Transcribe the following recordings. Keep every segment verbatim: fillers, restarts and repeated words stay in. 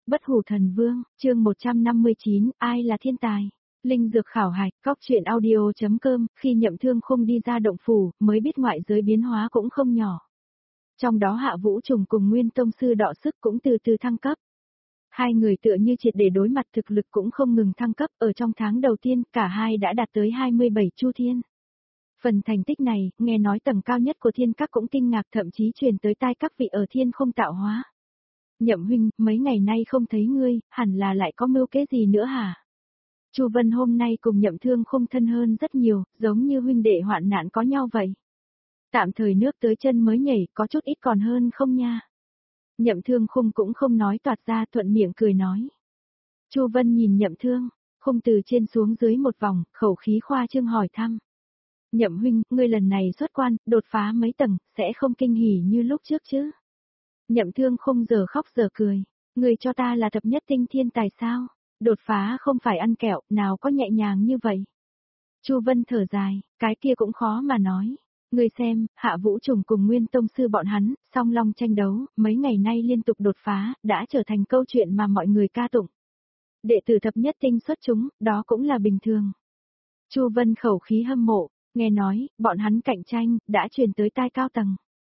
Bất hủ thần vương, chương một trăm năm mươi chín, ai là thiên tài? Linh dược khảo hạch, góc truyện audio.com, khi Nhậm Thương Khung đi ra động phủ, mới biết ngoại giới biến hóa cũng không nhỏ. Trong đó Hạ Vũ Trùng cùng Nguyên Tông Sư đọ sức cũng từ từ thăng cấp. Hai người tựa như triệt để đối mặt thực lực cũng không ngừng thăng cấp, ở trong tháng đầu tiên, cả hai đã đạt tới hai mươi bảy chu thiên. Phần thành tích này, nghe nói tầng cao nhất của thiên các cũng kinh ngạc, thậm chí truyền tới tai các vị ở thiên không tạo hóa. Nhậm huynh, mấy ngày nay không thấy ngươi, hẳn là lại có mưu kế gì nữa hả? Chu Vân hôm nay cùng Nhậm Thương Khung thân hơn rất nhiều, giống như huynh đệ hoạn nạn có nhau vậy. Tạm thời nước tới chân mới nhảy, có chút ít còn hơn không nha? Nhậm Thương Khung cũng không nói toạt ra, thuận miệng cười nói. Chu Vân nhìn Nhậm Thương, Khung từ trên xuống dưới một vòng, khẩu khí khoa trương hỏi thăm. Nhậm huynh, ngươi lần này xuất quan, đột phá mấy tầng, sẽ không kinh hỉ như lúc trước chứ? Nhậm Thương Khung giờ khóc giờ cười, ngươi cho ta là thập nhất tinh thiên tài sao? Đột phá không phải ăn kẹo, nào có nhẹ nhàng như vậy? Chu Vân thở dài, cái kia cũng khó mà nói. Ngươi xem, Hạ Vũ Trùng cùng Nguyên Tông Sư bọn hắn, song long tranh đấu, mấy ngày nay liên tục đột phá, đã trở thành câu chuyện mà mọi người ca tụng. Đệ tử thập nhất tinh xuất chúng, đó cũng là bình thường. Chu Vân khẩu khí hâm mộ, nghe nói, bọn hắn cạnh tranh, đã truyền tới tai cao tầng.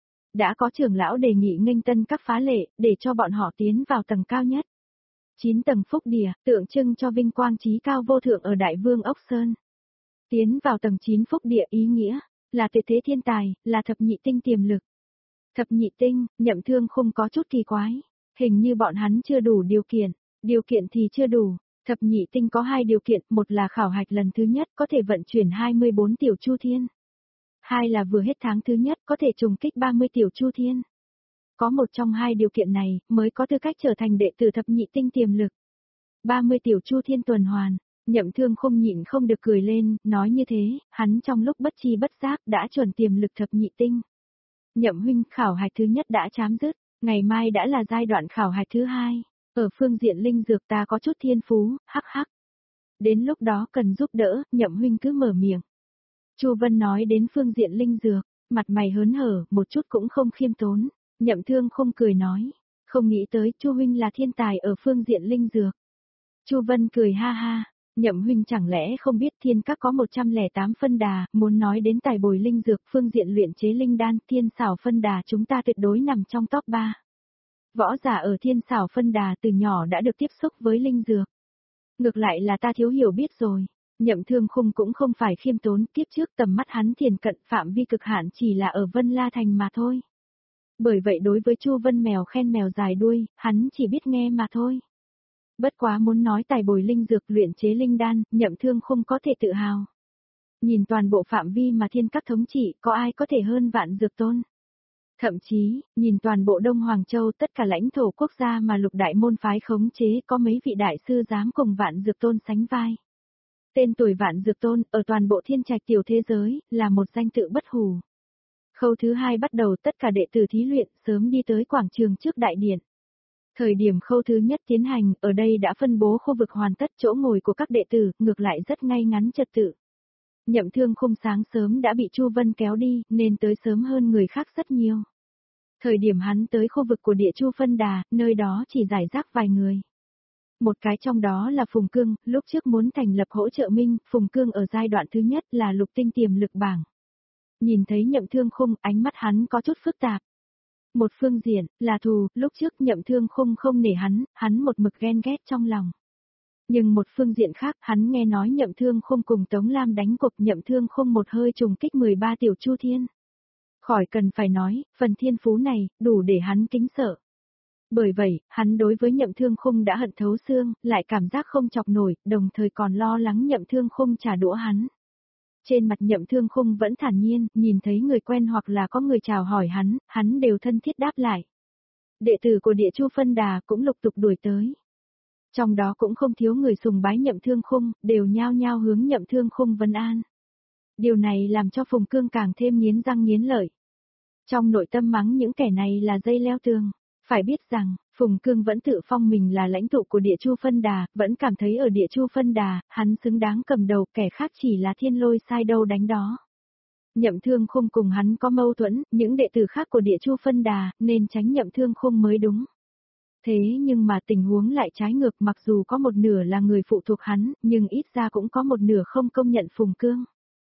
Đã có trưởng lão đề nghị nghênh tân các phá lệ, để cho bọn họ tiến vào tầng cao nhất. Chín tầng phúc địa, tượng trưng cho vinh quang trí cao vô thượng ở Đại Vương Ốc Sơn. Tiến vào tầng chín phúc địa ý nghĩa, là tuyệt thế thiên tài, là thập nhị tinh tiềm lực. Thập nhị tinh, Nhậm Thương Khung có chút kỳ quái, hình như bọn hắn chưa đủ điều kiện, điều kiện thì chưa đủ. Thập nhị tinh có hai điều kiện, một là khảo hạch lần thứ nhất có thể vận chuyển hai mươi bốn tiểu chu thiên. Hai là vừa hết tháng thứ nhất có thể trùng kích ba mươi tiểu chu thiên. Có một trong hai điều kiện này mới có tư cách trở thành đệ tử thập nhị tinh tiềm lực. ba mươi tiểu chu thiên tuần hoàn, Nhậm Thương Khung nhịn không được cười lên, nói như thế, hắn trong lúc bất chi bất giác đã chuẩn tiềm lực thập nhị tinh. Nhậm huynh, khảo hạch thứ nhất đã chấm dứt, ngày mai đã là giai đoạn khảo hạch thứ hai. Ở phương diện linh dược ta có chút thiên phú, hắc hắc. Đến lúc đó cần giúp đỡ, Nhậm huynh cứ mở miệng. Chu Vân nói đến phương diện linh dược, mặt mày hớn hở, một chút cũng không khiêm tốn. Nhậm Thương Khung cười nói, không nghĩ tới Chu huynh là thiên tài ở phương diện linh dược. Chu Vân cười ha ha, Nhậm huynh chẳng lẽ không biết thiên các có một trăm lẻ tám phân đà, muốn nói đến tài bồi linh dược phương diện luyện chế linh đan, thiên xảo phân đà chúng ta tuyệt đối nằm trong top ba. Võ giả ở thiên xảo phân đà từ nhỏ đã được tiếp xúc với linh dược. Ngược lại là ta thiếu hiểu biết rồi. Nhậm Thương Khung cũng không phải khiêm tốn, kiếp trước tầm mắt hắn thiền cận phạm vi cực hạn chỉ là ở Vân La Thành mà thôi. Bởi vậy đối với Chu Vân mèo khen mèo dài đuôi, hắn chỉ biết nghe mà thôi. Bất quá muốn nói tài bồi linh dược luyện chế linh đan, Nhậm Thương Khung có thể tự hào. Nhìn toàn bộ phạm vi mà thiên các thống trị, có ai có thể hơn Vạn Dược Tôn. Thậm chí, nhìn toàn bộ Đông Hoàng Châu tất cả lãnh thổ quốc gia mà lục đại môn phái khống chế có mấy vị đại sư dám cùng Vạn Dược Tôn sánh vai. Tên tuổi Vạn Dược Tôn ở toàn bộ thiên trạch tiểu thế giới là một danh tự bất hủ. Khâu thứ hai bắt đầu tất cả đệ tử thí luyện sớm đi tới quảng trường trước đại điện. Thời điểm khâu thứ nhất tiến hành ở đây đã phân bố khu vực hoàn tất chỗ ngồi của các đệ tử, ngược lại rất ngay ngắn trật tự. Nhậm Thương Khung sáng sớm đã bị Chu Vân kéo đi nên tới sớm hơn người khác rất nhiều. Thời điểm hắn tới khu vực của địa Chu Phân Đà, nơi đó chỉ giải rác vài người. Một cái trong đó là Phùng Cương, lúc trước muốn thành lập hỗ trợ minh, Phùng Cương ở giai đoạn thứ nhất là lục tinh tiềm lực bảng. Nhìn thấy Nhậm Thương Khung, ánh mắt hắn có chút phức tạp. Một phương diện, là thù, lúc trước Nhậm Thương Khung không nể hắn, hắn một mực ghen ghét trong lòng. Nhưng một phương diện khác, hắn nghe nói Nhậm Thương Khung cùng Tống Lam đánh cuộc, Nhậm Thương Khung một hơi trùng kích mười ba tiểu chu thiên. Khỏi cần phải nói, phần thiên phú này, đủ để hắn kính sợ. Bởi vậy, hắn đối với Nhậm Thương Khung đã hận thấu xương, lại cảm giác không chọc nổi, đồng thời còn lo lắng Nhậm Thương Khung trả đũa hắn. Trên mặt Nhậm Thương Khung vẫn thản nhiên, nhìn thấy người quen hoặc là có người chào hỏi hắn, hắn đều thân thiết đáp lại. Đệ tử của địa Chu Phân Đà cũng lục tục đuổi tới. Trong đó cũng không thiếu người sùng bái Nhậm Thương Khung, đều nhao nhao hướng Nhậm Thương Khung vấn an. Điều này làm cho Phùng Cương càng thêm nghiến răng nghiến lợi. Trong nội tâm mắng những kẻ này là dây leo tường. Phải biết rằng, Phùng Cương vẫn tự phong mình là lãnh tụ của địa Chu Phân Đà, vẫn cảm thấy ở địa Chu Phân Đà, hắn xứng đáng cầm đầu, kẻ khác chỉ là thiên lôi sai đâu đánh đó. Nhậm Thương Khung cùng hắn có mâu thuẫn, những đệ tử khác của địa Chu Phân Đà, nên tránh Nhậm Thương Khung mới đúng. Thế nhưng mà tình huống lại trái ngược, mặc dù có một nửa là người phụ thuộc hắn, nhưng ít ra cũng có một nửa không công nhận Phùng Cương.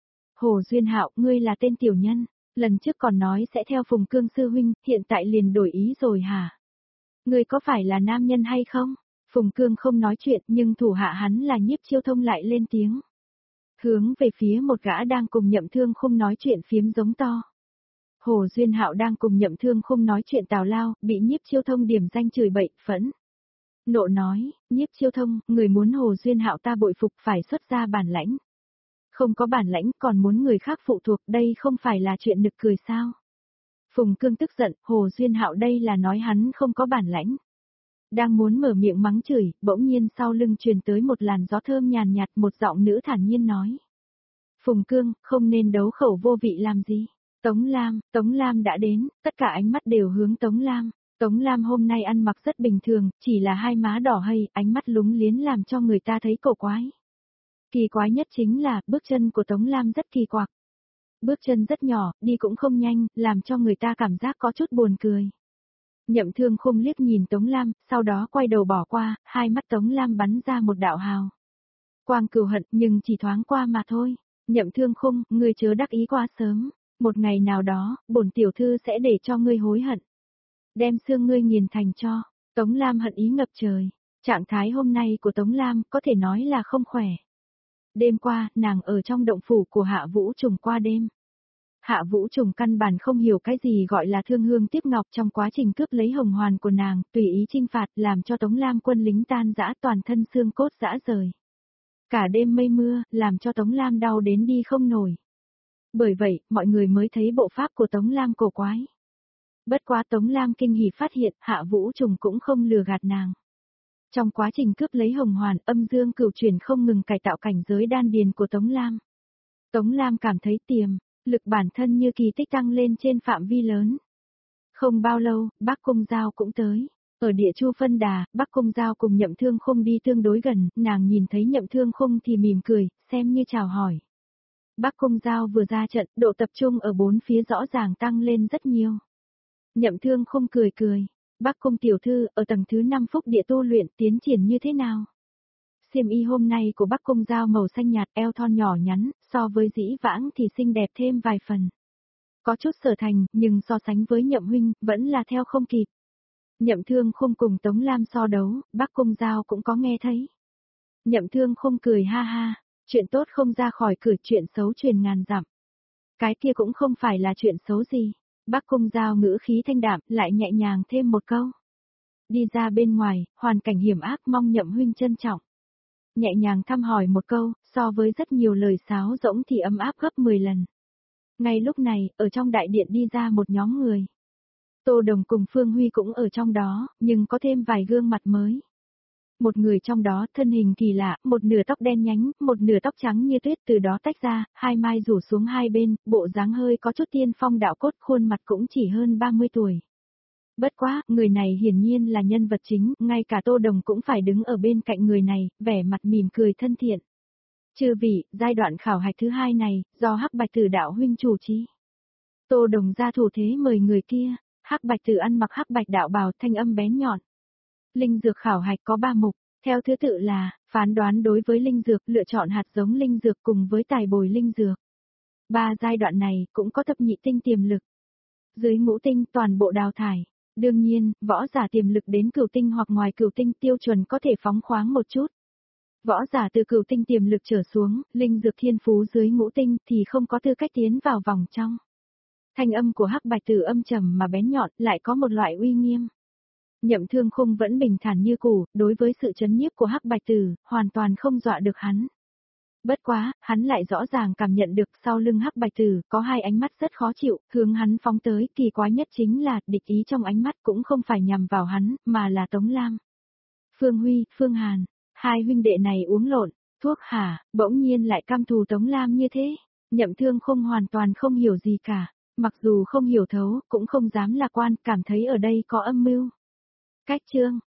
Hồ Duyên Hạo, ngươi là tên tiểu nhân, lần trước còn nói sẽ theo Phùng Cương sư huynh, hiện tại liền đổi ý rồi hả? Ngươi có phải là nam nhân hay không? Phùng Cương không nói chuyện, nhưng thủ hạ hắn là Nhiếp Chiêu Thông lại lên tiếng. Hướng về phía một gã đang cùng Nhậm Thương Khung nói chuyện phiếm giống to. Hồ Duyên Hạo đang cùng Nhậm Thương Khung nói chuyện tào lao, bị Nhiếp Chiêu Thông điểm danh chửi bậy, phẫn. Nộ nói, Nhiếp Chiêu Thông, người muốn Hồ Duyên Hạo ta bội phục phải xuất ra bản lãnh. Không có bản lãnh còn muốn người khác phụ thuộc, đây không phải là chuyện nực cười sao? Phùng Cương tức giận, Hồ Duyên Hạo đây là nói hắn không có bản lãnh. Đang muốn mở miệng mắng chửi, bỗng nhiên sau lưng truyền tới một làn gió thơm nhàn nhạt, một giọng nữ thản nhiên nói. Phùng Cương, không nên đấu khẩu vô vị làm gì? Tống Lam, Tống Lam đã đến, tất cả ánh mắt đều hướng Tống Lam. Tống Lam hôm nay ăn mặc rất bình thường, chỉ là hai má đỏ hây, ánh mắt lúng liếng làm cho người ta thấy cổ quái. Kỳ quái nhất chính là, bước chân của Tống Lam rất kỳ quặc. Bước chân rất nhỏ, đi cũng không nhanh, làm cho người ta cảm giác có chút buồn cười. Nhậm Thương Khung liếc nhìn Tống Lam, sau đó quay đầu bỏ qua, hai mắt Tống Lam bắn ra một đạo hào quang cừu hận, nhưng chỉ thoáng qua mà thôi. Nhậm Thương Khung, ngươi chớ đắc ý quá sớm, một ngày nào đó, bổn tiểu thư sẽ để cho ngươi hối hận. Đem xương ngươi nghiền thành cho. Tống Lam hận ý ngập trời. Trạng thái hôm nay của Tống Lam có thể nói là không khỏe. Đêm qua, nàng ở trong động phủ của Hạ Vũ Trùng qua đêm. Hạ Vũ Trùng căn bản không hiểu cái gì gọi là thương hương tiếc ngọc trong quá trình cướp lấy hồng hoàn của nàng, tùy ý trinh phạt làm cho Tống Lam quân lính tan rã, toàn thân xương cốt rã rời. Cả đêm mây mưa, làm cho Tống Lam đau đến đi không nổi. Bởi vậy, mọi người mới thấy bộ pháp của Tống Lam cổ quái. Bất quá Tống Lam kinh hỉ phát hiện, Hạ Vũ Trùng cũng không lừa gạt nàng. Trong quá trình cướp lấy hồng hoàn, âm dương cửu chuyển không ngừng cải tạo cảnh giới đan điền của Tống Lam. Tống Lam cảm thấy tiềm lực bản thân như kỳ tích tăng lên trên phạm vi lớn. Không bao lâu, Bắc Cung Giao cũng tới. Ở địa Chu Phân Đà, Bắc Cung Giao cùng Nhậm Thương Khung đi tương đối gần, nàng nhìn thấy Nhậm Thương Khung thì mỉm cười, xem như chào hỏi. Bắc Cung Giao vừa ra trận, độ tập trung ở bốn phía rõ ràng tăng lên rất nhiều. Nhậm Thương Khung cười cười, Bắc Cung tiểu thư, ở tầng thứ năm phúc địa tu luyện tiến triển như thế nào? Xiêm y hôm nay của Bắc Cung Giao màu xanh nhạt, eo thon nhỏ nhắn, so với dĩ vãng thì xinh đẹp thêm vài phần. Có chút sở thành, nhưng so sánh với Nhậm huynh, vẫn là theo không kịp. Nhậm Thương Khung cùng Tống Lam so đấu, Bắc Cung Giao cũng có nghe thấy. Nhậm Thương Khung cười ha ha, chuyện tốt không ra khỏi cửa, chuyện xấu truyền ngàn dặm. Cái kia cũng không phải là chuyện xấu gì. Bắc Cung Giao ngữ khí thanh đạm, lại nhẹ nhàng thêm một câu. Đi ra bên ngoài, hoàn cảnh hiểm ác, mong Nhậm huynh trân trọng. Nhẹ nhàng thăm hỏi một câu, so với rất nhiều lời sáo rỗng thì ấm áp gấp mười lần. Ngay lúc này, ở trong đại điện đi ra một nhóm người. Tô Đồng cùng Phương Huy cũng ở trong đó, nhưng có thêm vài gương mặt mới. Một người trong đó thân hình kỳ lạ, một nửa tóc đen nhánh, một nửa tóc trắng như tuyết từ đó tách ra, hai mai rủ xuống hai bên, bộ dáng hơi có chút tiên phong đạo cốt, khuôn mặt cũng chỉ hơn ba mươi tuổi. Bất quá, người này hiển nhiên là nhân vật chính, ngay cả Tô Đồng cũng phải đứng ở bên cạnh người này, vẻ mặt mỉm cười thân thiện. Chư vị, giai đoạn khảo hạch thứ hai này, do Hắc Bạch Tử đạo huynh chủ trì. Tô Đồng ra thủ thế mời người kia, Hắc Bạch Tử ăn mặc hắc bạch đạo bào, thanh âm bén nhọn. Linh dược khảo hạch có ba mục, theo thứ tự là, phán đoán đối với linh dược, lựa chọn hạt giống linh dược cùng với tài bồi linh dược. Ba giai đoạn này, cũng có thập nhị tinh tiềm lực. Dưới ngũ tinh toàn bộ đào thải. Đương nhiên, võ giả tiềm lực đến cửu tinh hoặc ngoài cửu tinh tiêu chuẩn có thể phóng khoáng một chút. Võ giả từ cửu tinh tiềm lực trở xuống, linh dược thiên phú dưới ngũ tinh thì không có tư cách tiến vào vòng trong. Thanh âm của Hắc Bạch Tử âm trầm mà bén nhọn, lại có một loại uy nghiêm. Nhậm Thương Khung vẫn bình thản như cũ, đối với sự chấn nhiếp của Hắc Bạch Tử, hoàn toàn không dọa được hắn. Bất quá, hắn lại rõ ràng cảm nhận được sau lưng Hắc Bạch Tử có hai ánh mắt rất khó chịu, hướng hắn phóng tới, kỳ quái nhất chính là địch ý trong ánh mắt cũng không phải nhằm vào hắn, mà là Tống Lam. Phương Huy, Phương Hàn, hai huynh đệ này uống lộn, thuốc hả, bỗng nhiên lại căm thù Tống Lam như thế. Nhậm Thương Khung hoàn toàn không hiểu gì cả, mặc dù không hiểu thấu, cũng không dám lạc quan, cảm thấy ở đây có âm mưu. Cách chương